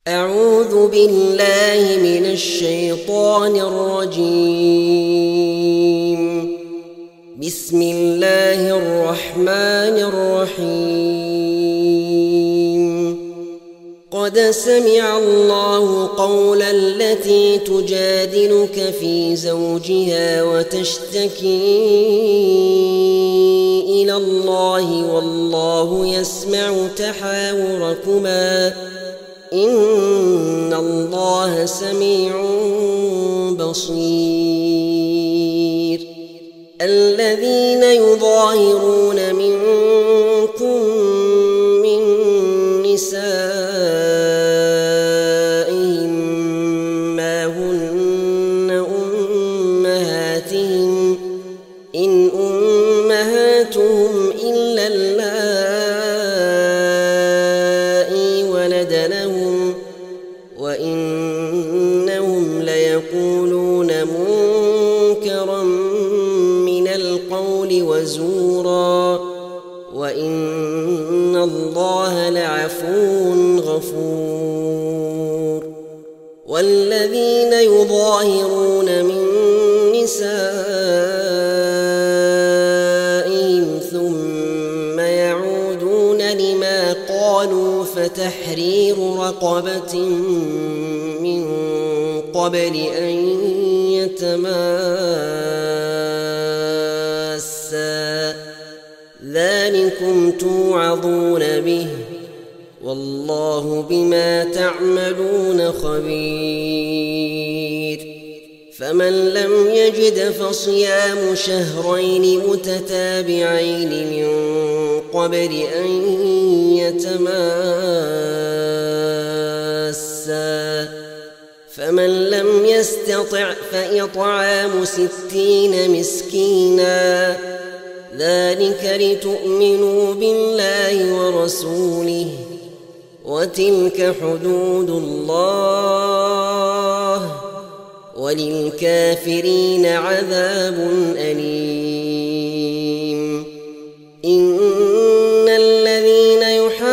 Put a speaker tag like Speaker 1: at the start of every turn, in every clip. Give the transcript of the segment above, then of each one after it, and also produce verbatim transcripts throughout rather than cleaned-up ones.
Speaker 1: أعوذ بالله من الشيطان الرجيم. بسم الله الرحمن الرحيم. قد سمع الله قول التي تجادلك في زوجها وتشتكي إلى الله والله يسمع تحاوركما إن الله سميع بصير. الذين يظاهرون منكم من نسائهم ما هن أمهاتهم إن أمهاتهم إلا اللائي ولدنهم وإنهم ليقولون منكرا من القول وزورا وإن الله لعفو غفور. والذين يظاهرون من نسائهم ثم يعودون لما قالوا فتحرير رقبة من قبل أن يتماسا ذلكم توعظون به والله بما تعملون خبير. فمن لم يجد فصيام شهرين متتابعين من قبل أن يتماسا فمن لم يستطع فإطعام ستين مسكينا ذلك لتؤمنوا بالله ورسوله وتلك حدود الله وللكافرين عذاب أليم. إن الذين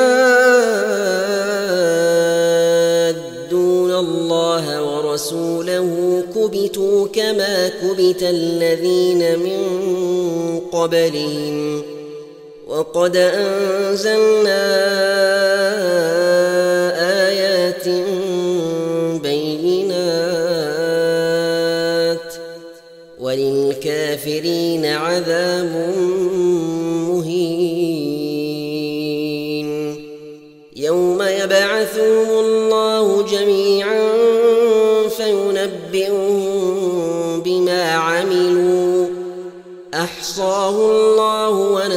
Speaker 1: يحادون الله ورسوله كبتوا كما كبت الذين من قبلهم وقد أنزلنا آيات بينات وللكافرين عذاب مهين. يوم يبعثهم الله جميعا فينبئهم بما عملوا أحصاه الله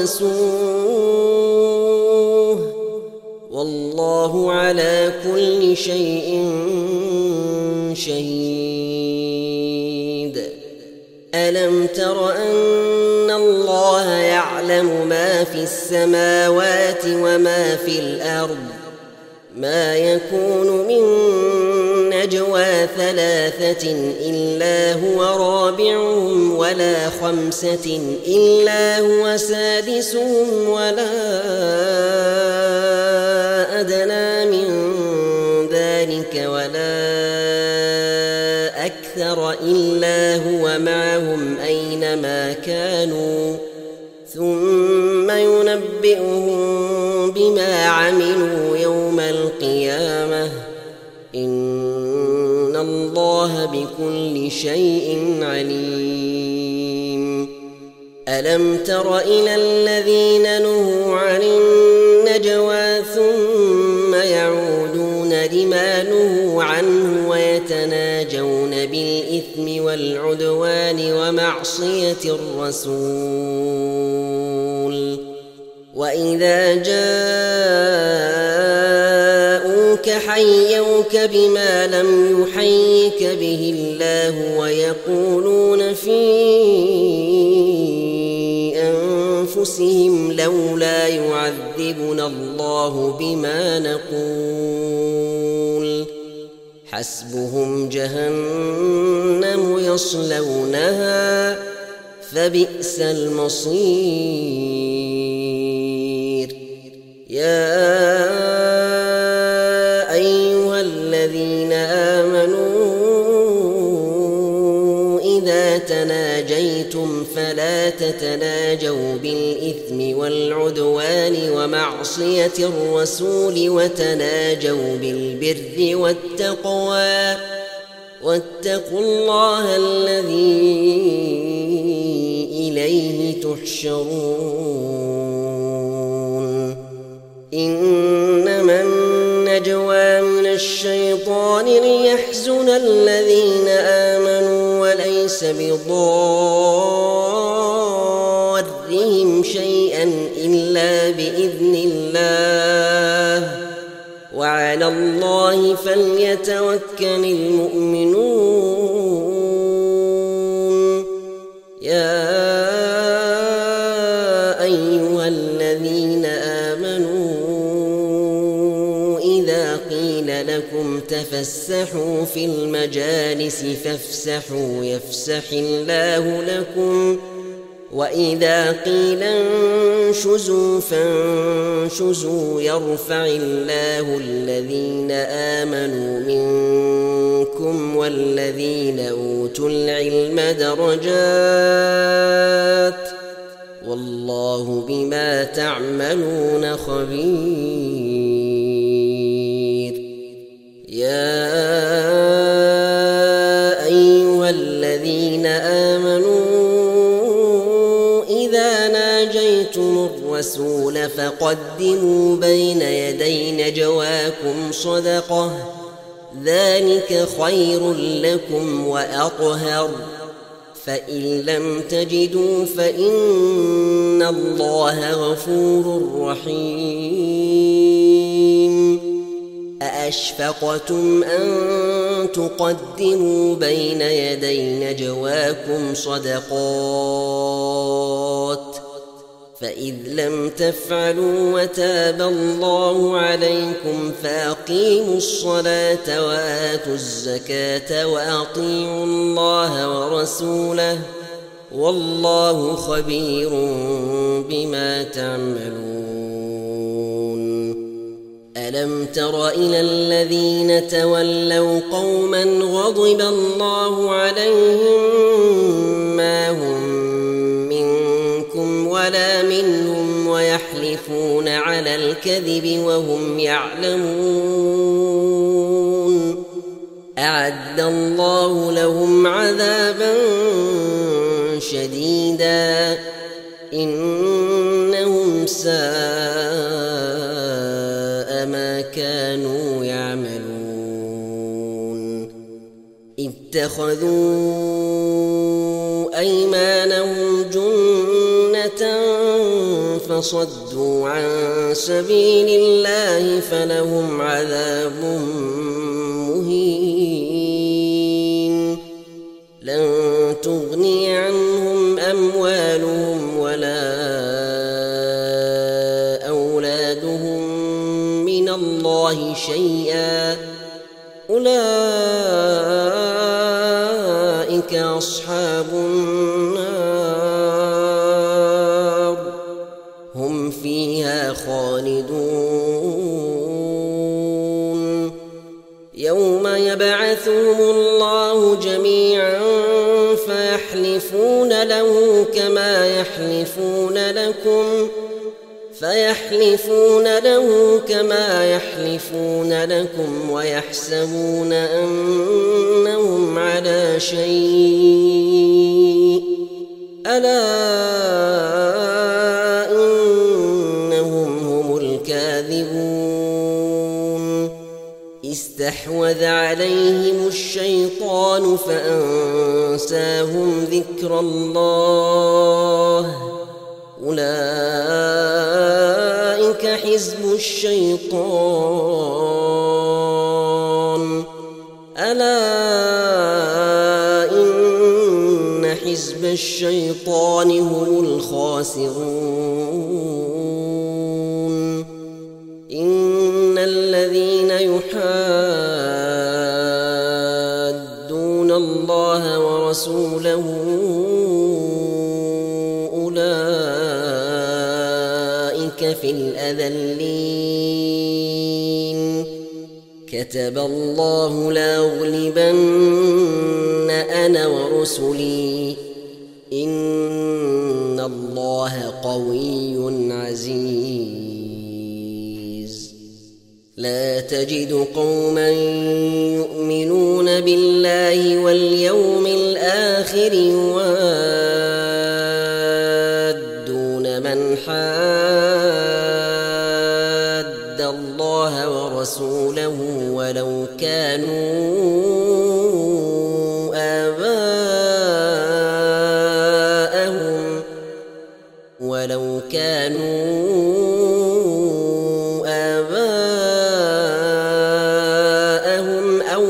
Speaker 1: ونسوه والله على كل شيء شهيد. ألم تر أن الله يعلم ما في السماوات وما في الأرض ما يكون من نجوى ثلاثة إلا هو رابعهم ولا خمسة إلا هو سادسهم ولا أدنى من ذلك ولا أكثر إلا هو معهم أينما كانوا ثم ينبئهم بما عملوا يوم القيامة إن الله بكل شيء عليم. ألم تر إلى الذين نهوا عن النجوى ثم يعودون لما نهوا عنه ويتناجون بالإثم والعدوان ومعصية الرسول وإذا جاءوك حيوك بما لم يحيك به الله ويقولون في أنفسهم لولا يعذبنا الله بما نقول حسبهم جهنم يصلونها فبئس المصير. يا أيها الذين آمنوا إذا تناجيتم فلا تتناجوا بالإثم والعدوان ومعصية الرسول وتناجوا بالبر والتقوى واتقوا الله الذي إليه تحشرون إنما النجوى من الشيطان ليحزن الذين آمنوا وليس بضارهم شيئا إلا بإذن الله وعلى الله فليتوكل المؤمنون يا أيها الذين آمنوا إذا قيل لكم تفسحوا في المجالس فافسحوا يفسح الله لكم وإذا قيل انشزوا فانشزوا يرفع الله الذين آمنوا منكم والذين أوتوا العلم درجات والله بما تعملون خبير يا أيها الذين آمنوا ناجيتم الرسول فقدموا بين يدي نجواكم صدقة ذلك خير لكم وأطهر فإن لم تجدوا فإن الله غفور رحيم أأشفقتم أن تقدموا بين يدي نجواكم صدقات فإذ لم تفعلوا وتاب الله عليكم فأقيموا الصلاة وآتوا الزكاة وأطيعوا الله ورسوله والله خبير بما تعملون ألم تر إلى الذين تولوا قوما غضب الله عليهم ما هم ولا منهم ويحلفون على الكذب وهم يعلمون أعد الله لهم عذابا شديدا إنهم ساء ما كانوا يعملون اتخذوا أيمانهم جنة فصدوا عن سبيل الله فلهم عذاب مهين لن تغني عنهم أموالهم ولا أولادهم من الله شيئا أولئك أصحاب النار هم فيها خالدون يوم يبعثهم الله جميعا فيحلفون له كما يحلفون لكم فيحلفون له كما يحلفون لكم ويحسبون أنهم على شيء ألا إنهم هم الكاذبون استحوذ عليهم الشيطان فأنساهم ذكر الله أولئك حزب الشيطان ألا إن حزب الشيطان هم الخاسرون إن الذين يحادون الله ورسوله في الأذلين كتب الله لأغلبن أنا ورسلي إن الله قوي عزيز. لا تجد قوما يؤمنون بالله واليوم الآخر يوادون من حاد الله ورسوله ولو كانوا آباءهم ولو كانوا آباءهم أو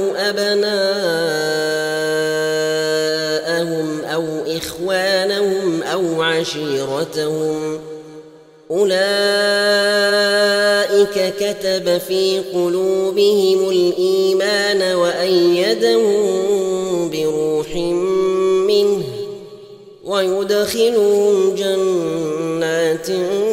Speaker 1: أبناءهم أو إخوانهم أو عشيرتهم أولئك كتب في قلوبهم الإيمان وأيدهم بروح منه ويدخلهم جنات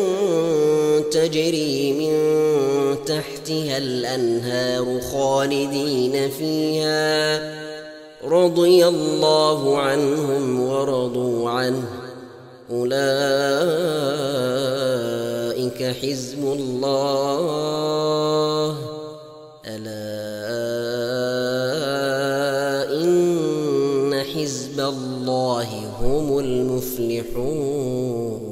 Speaker 1: تجري من تحتها الأنهار خالدين فيها رضي الله عنهم ورضوا عنه أولئك حزب الله ألا إن حزب الله هم المفلحون.